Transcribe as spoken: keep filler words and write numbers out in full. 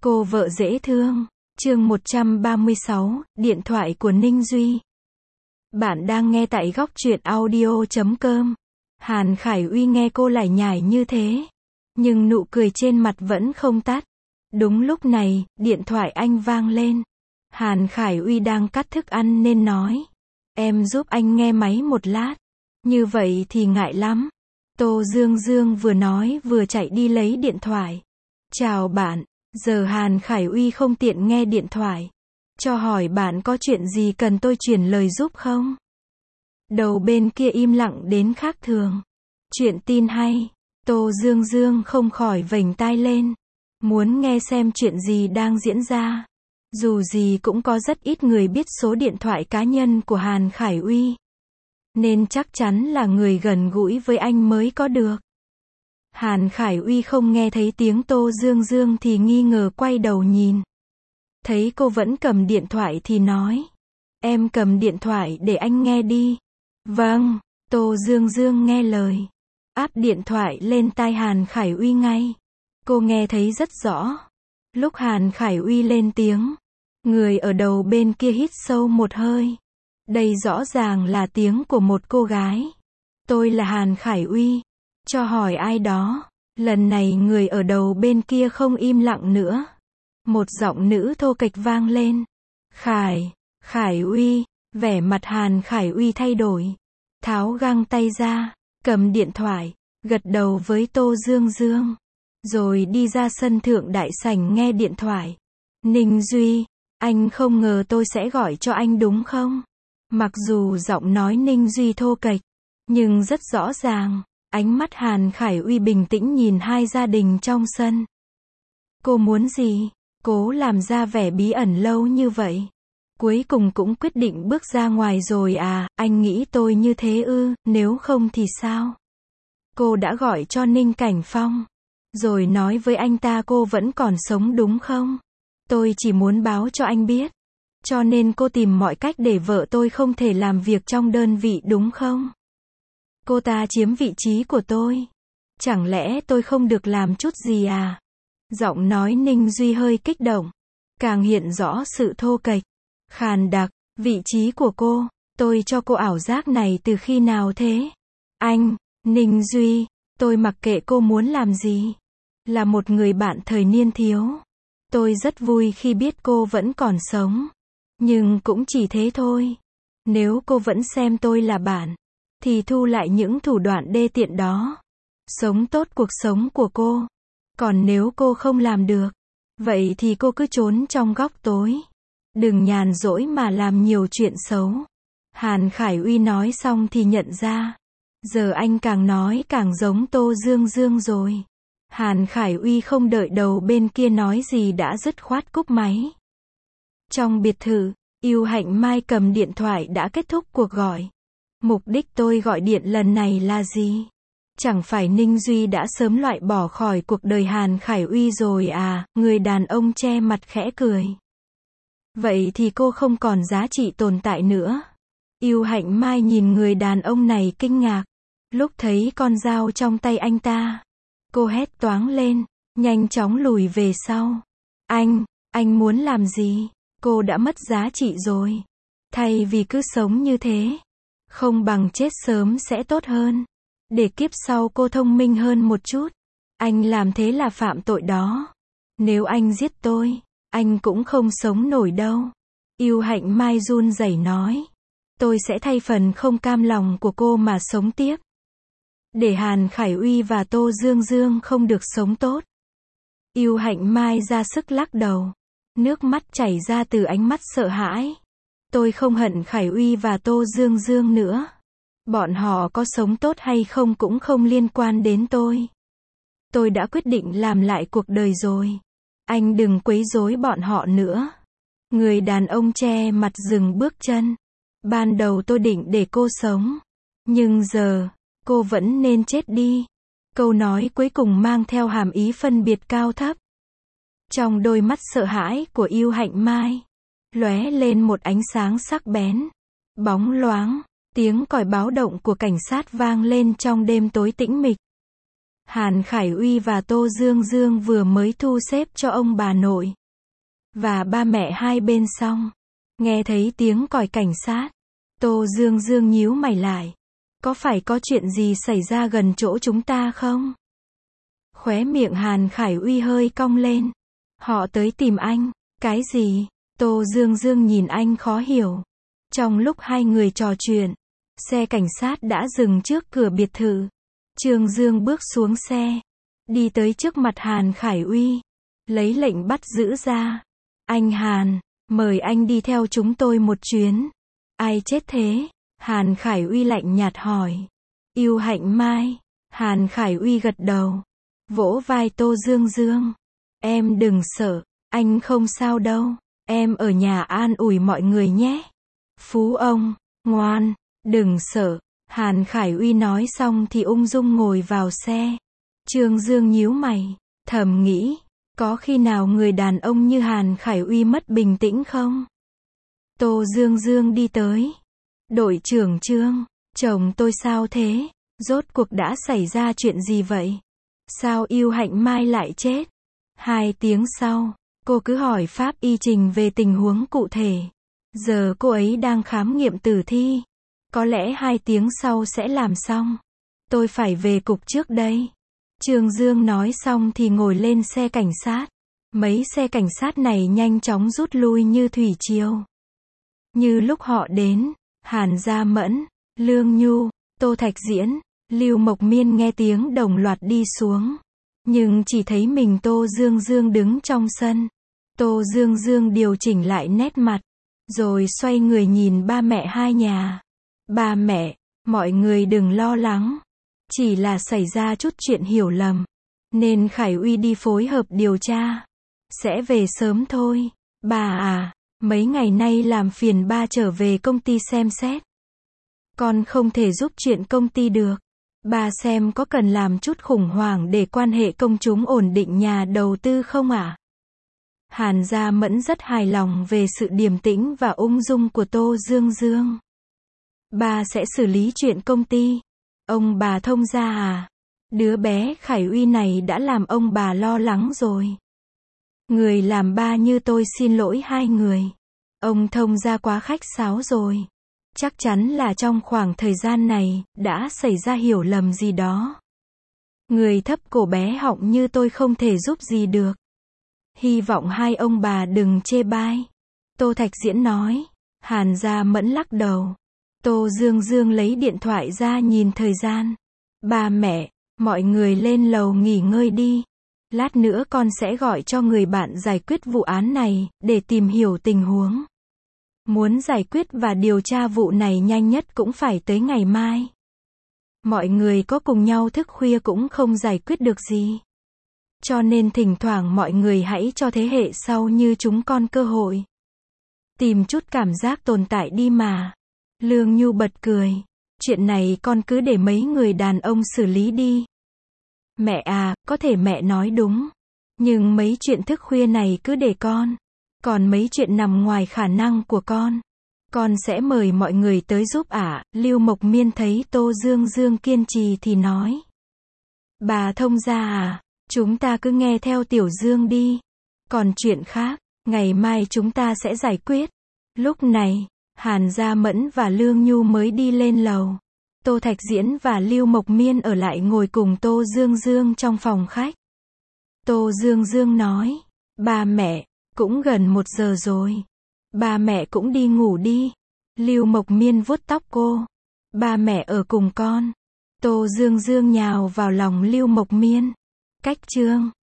Cô vợ dễ thương. Chương một trăm ba mươi sáu, điện thoại của Ninh Duy. Bạn đang nghe tại góc truyện audio chấm com. Hàn Khải Uy nghe cô lải nhải như thế, nhưng nụ cười trên mặt vẫn không tắt. Đúng lúc này, điện thoại anh vang lên. Hàn Khải Uy đang cắt thức ăn nên nói: "Em giúp anh nghe máy một lát." "Như vậy thì ngại lắm." Tô Dương Dương vừa nói vừa chạy đi lấy điện thoại. "Chào bạn." Giờ Hàn Khải Uy không tiện nghe điện thoại. "Cho hỏi bạn có chuyện gì cần tôi chuyển lời giúp không?" Đầu bên kia im lặng đến khác thường. "Chuyện tin hay." Tô Dương Dương không khỏi vểnh tai lên. Muốn nghe xem chuyện gì đang diễn ra. Dù gì cũng có rất ít người biết số điện thoại cá nhân của Hàn Khải Uy, nên chắc chắn là người gần gũi với anh mới có được. Hàn Khải Uy không nghe thấy tiếng Tô Dương Dương thì nghi ngờ quay đầu nhìn. Thấy cô vẫn cầm điện thoại thì nói: "Em cầm điện thoại để anh nghe đi." "Vâng." Tô Dương Dương nghe lời, áp điện thoại lên tai Hàn Khải Uy ngay. Cô nghe thấy rất rõ. Lúc Hàn Khải Uy lên tiếng, người ở đầu bên kia hít sâu một hơi. Đây rõ ràng là tiếng của một cô gái. "Tôi là Hàn Khải Uy. Cho hỏi ai đó." Lần này người ở đầu bên kia không im lặng nữa. Một giọng nữ thô kệch vang lên. "Khải, Khải Uy." Vẻ mặt Hàn Khải Uy thay đổi. Tháo găng tay ra, cầm điện thoại, gật đầu với Tô Dương Dương. Rồi đi ra sân thượng đại sảnh nghe điện thoại. "Ninh Duy, anh không ngờ tôi sẽ gọi cho anh đúng không?" Mặc dù giọng nói Ninh Duy thô kệch, nhưng rất rõ ràng. Ánh mắt Hàn Khải Uy bình tĩnh nhìn hai gia đình trong sân. "Cô muốn gì?" Cố làm ra vẻ bí ẩn lâu như vậy, cuối cùng cũng quyết định bước ra ngoài rồi à? "Anh nghĩ tôi như thế ư? Nếu không thì sao?" "Cô đã gọi cho Ninh Cảnh Phong, rồi nói với anh ta cô vẫn còn sống đúng không?" "Tôi chỉ muốn báo cho anh biết. Cho nên cô tìm mọi cách để vợ tôi không thể làm việc trong đơn vị đúng không?" "Cô ta chiếm vị trí của tôi. Chẳng lẽ tôi không được làm chút gì à?" Giọng nói Ninh Duy hơi kích động, càng hiện rõ sự thô kệch, khàn đặc. "Vị trí của cô? Tôi cho cô ảo giác này từ khi nào thế?" "Anh, Ninh Duy, tôi mặc kệ cô muốn làm gì. Là một người bạn thời niên thiếu. Tôi rất vui khi biết cô vẫn còn sống. Nhưng cũng chỉ thế thôi. Nếu cô vẫn xem tôi là bạn, thì thu lại những thủ đoạn đê tiện đó. Sống tốt cuộc sống của cô. Còn nếu cô không làm được, vậy thì cô cứ trốn trong góc tối. Đừng nhàn rỗi mà làm nhiều chuyện xấu." Hàn Khải Uy nói xong thì nhận ra, giờ anh càng nói càng giống Tô Dương Dương rồi. Hàn Khải Uy không đợi đầu bên kia nói gì đã dứt khoát cúp máy. Trong biệt thự, Yêu Hạnh Mai cầm điện thoại đã kết thúc cuộc gọi. "Mục đích tôi gọi điện lần này là gì? Chẳng phải Ninh Duy đã sớm loại bỏ khỏi cuộc đời Hàn Khải Uy rồi à?" Người đàn ông che mặt khẽ cười. "Vậy thì cô không còn giá trị tồn tại nữa." Yêu Hạnh Mai nhìn người đàn ông này kinh ngạc. Lúc thấy con dao trong tay anh ta, cô hét toáng lên, nhanh chóng lùi về sau. "Anh, anh muốn làm gì? Cô đã mất giá trị rồi. Thay vì cứ sống như thế, không bằng chết sớm sẽ tốt hơn. Để kiếp sau cô thông minh hơn một chút. Anh làm thế là phạm tội đó. Nếu anh giết tôi, anh cũng không sống nổi đâu." Yêu Hạnh Mai run rẩy nói. "Tôi sẽ thay phần không cam lòng của cô mà sống tiếp. Để Hàn Khải Uy và Tô Dương Dương không được sống tốt." Yêu Hạnh Mai ra sức lắc đầu. Nước mắt chảy ra từ ánh mắt sợ hãi. "Tôi không hận Khải Uy và Tô Dương Dương nữa. Bọn họ có sống tốt hay không cũng không liên quan đến tôi. Tôi đã quyết định làm lại cuộc đời rồi. Anh đừng quấy rối bọn họ nữa." Người đàn ông che mặt dừng bước chân. "Ban đầu tôi định để cô sống. Nhưng giờ, cô vẫn nên chết đi." Câu nói cuối cùng mang theo hàm ý phân biệt cao thấp. Trong đôi mắt sợ hãi của Yêu Hạnh Mai, lóe lên một ánh sáng sắc bén. Bóng loáng, tiếng còi báo động của cảnh sát vang lên trong đêm tối tĩnh mịch. Hàn Khải Uy và Tô Dương Dương vừa mới thu xếp cho ông bà nội và ba mẹ hai bên xong. Nghe thấy tiếng còi cảnh sát. Tô Dương Dương nhíu mày lại. Có phải có chuyện gì xảy ra gần chỗ chúng ta không? Khóe miệng Hàn Khải Uy hơi cong lên. Họ tới tìm anh. Cái gì? Tô Dương Dương nhìn anh khó hiểu. Trong lúc hai người trò chuyện, xe cảnh sát đã dừng trước cửa biệt thự. Trương Dương bước xuống xe, đi tới trước mặt Hàn Khải Uy, lấy lệnh bắt giữ ra. Anh Hàn, mời anh đi theo chúng tôi một chuyến. Ai chết thế? Hàn Khải Uy lạnh nhạt hỏi. Yêu Hạnh Mai. Hàn Khải Uy gật đầu, vỗ vai Tô Dương Dương. Em đừng sợ, anh không sao đâu. Em ở nhà an ủi mọi người nhé. Phú ông, ngoan, đừng sợ. Hàn Khải Uy nói xong thì ung dung ngồi vào xe. Trương Dương nhíu mày, thầm nghĩ, có khi nào người đàn ông như Hàn Khải Uy mất bình tĩnh không? Tô Dương Dương đi tới. Đội trưởng Trương, chồng tôi sao thế? Rốt cuộc đã xảy ra chuyện gì vậy? Sao Yêu Hạnh Mai lại chết? Hai tiếng sau, cô cứ hỏi pháp y trình về tình huống cụ thể. Giờ cô ấy đang khám nghiệm tử thi. Có lẽ hai tiếng sau sẽ làm xong. Tôi phải về cục trước đây. Trương Dương nói xong thì ngồi lên xe cảnh sát. Mấy xe cảnh sát này nhanh chóng rút lui như thủy triều. Như lúc họ đến, Hàn Gia Mẫn, Lương Nhu, Tô Thạch Diễn, Lưu Mộc Miên nghe tiếng đồng loạt đi xuống. Nhưng chỉ thấy mình Tô Dương Dương đứng trong sân. Tô Dương Dương điều chỉnh lại nét mặt, rồi xoay người nhìn ba mẹ hai nhà. Ba mẹ, mọi người đừng lo lắng. Chỉ là xảy ra chút chuyện hiểu lầm. Nên Khải Uy đi phối hợp điều tra. Sẽ về sớm thôi. Bà à, mấy ngày nay làm phiền ba trở về công ty xem xét. Con không thể giúp chuyện công ty được. Ba xem có cần làm chút khủng hoảng để quan hệ công chúng ổn định nhà đầu tư không ạ? À? Hàn Gia Mẫn rất hài lòng về sự điềm tĩnh và ung dung của Tô Dương Dương. Ba sẽ xử lý chuyện công ty. Ông bà thông gia à? Đứa bé Khải Uy này đã làm ông bà lo lắng rồi. Người làm ba như tôi xin lỗi hai người. Ông thông gia quá khách sáo rồi. Chắc chắn là trong khoảng thời gian này, đã xảy ra hiểu lầm gì đó. Người thấp cổ bé họng như tôi không thể giúp gì được. Hy vọng hai ông bà đừng chê bai. Tô Thạch Diễn nói. Hàn Gia Mẫn lắc đầu. Tô Dương Dương lấy điện thoại ra nhìn thời gian. Ba mẹ, mọi người lên lầu nghỉ ngơi đi. Lát nữa con sẽ gọi cho người bạn giải quyết vụ án này, để tìm hiểu tình huống. Muốn giải quyết và điều tra vụ này nhanh nhất cũng phải tới ngày mai. Mọi người có cùng nhau thức khuya cũng không giải quyết được gì. Cho nên thỉnh thoảng mọi người hãy cho thế hệ sau như chúng con cơ hội. Tìm chút cảm giác tồn tại đi mà. Lương Nhu bật cười. Chuyện này con cứ để mấy người đàn ông xử lý đi. Mẹ à, có thể mẹ nói đúng. Nhưng mấy chuyện thức khuya này cứ để con. Còn mấy chuyện nằm ngoài khả năng của con, con sẽ mời mọi người tới giúp ạ. À. Lưu Mộc Miên thấy Tô Dương Dương kiên trì thì nói. Bà thông gia à, chúng ta cứ nghe theo Tiểu Dương đi. Còn chuyện khác, ngày mai chúng ta sẽ giải quyết. Lúc này, Hàn Gia Mẫn và Lương Nhu mới đi lên lầu. Tô Thạch Diễn và Lưu Mộc Miên ở lại ngồi cùng Tô Dương Dương trong phòng khách. Tô Dương Dương nói. Ba mẹ, cũng gần một giờ rồi. Ba mẹ cũng đi ngủ đi. Lưu Mộc Miên vuốt tóc cô. Ba mẹ ở cùng con. Tô Dương Dương nhào vào lòng Lưu Mộc Miên. Cách chương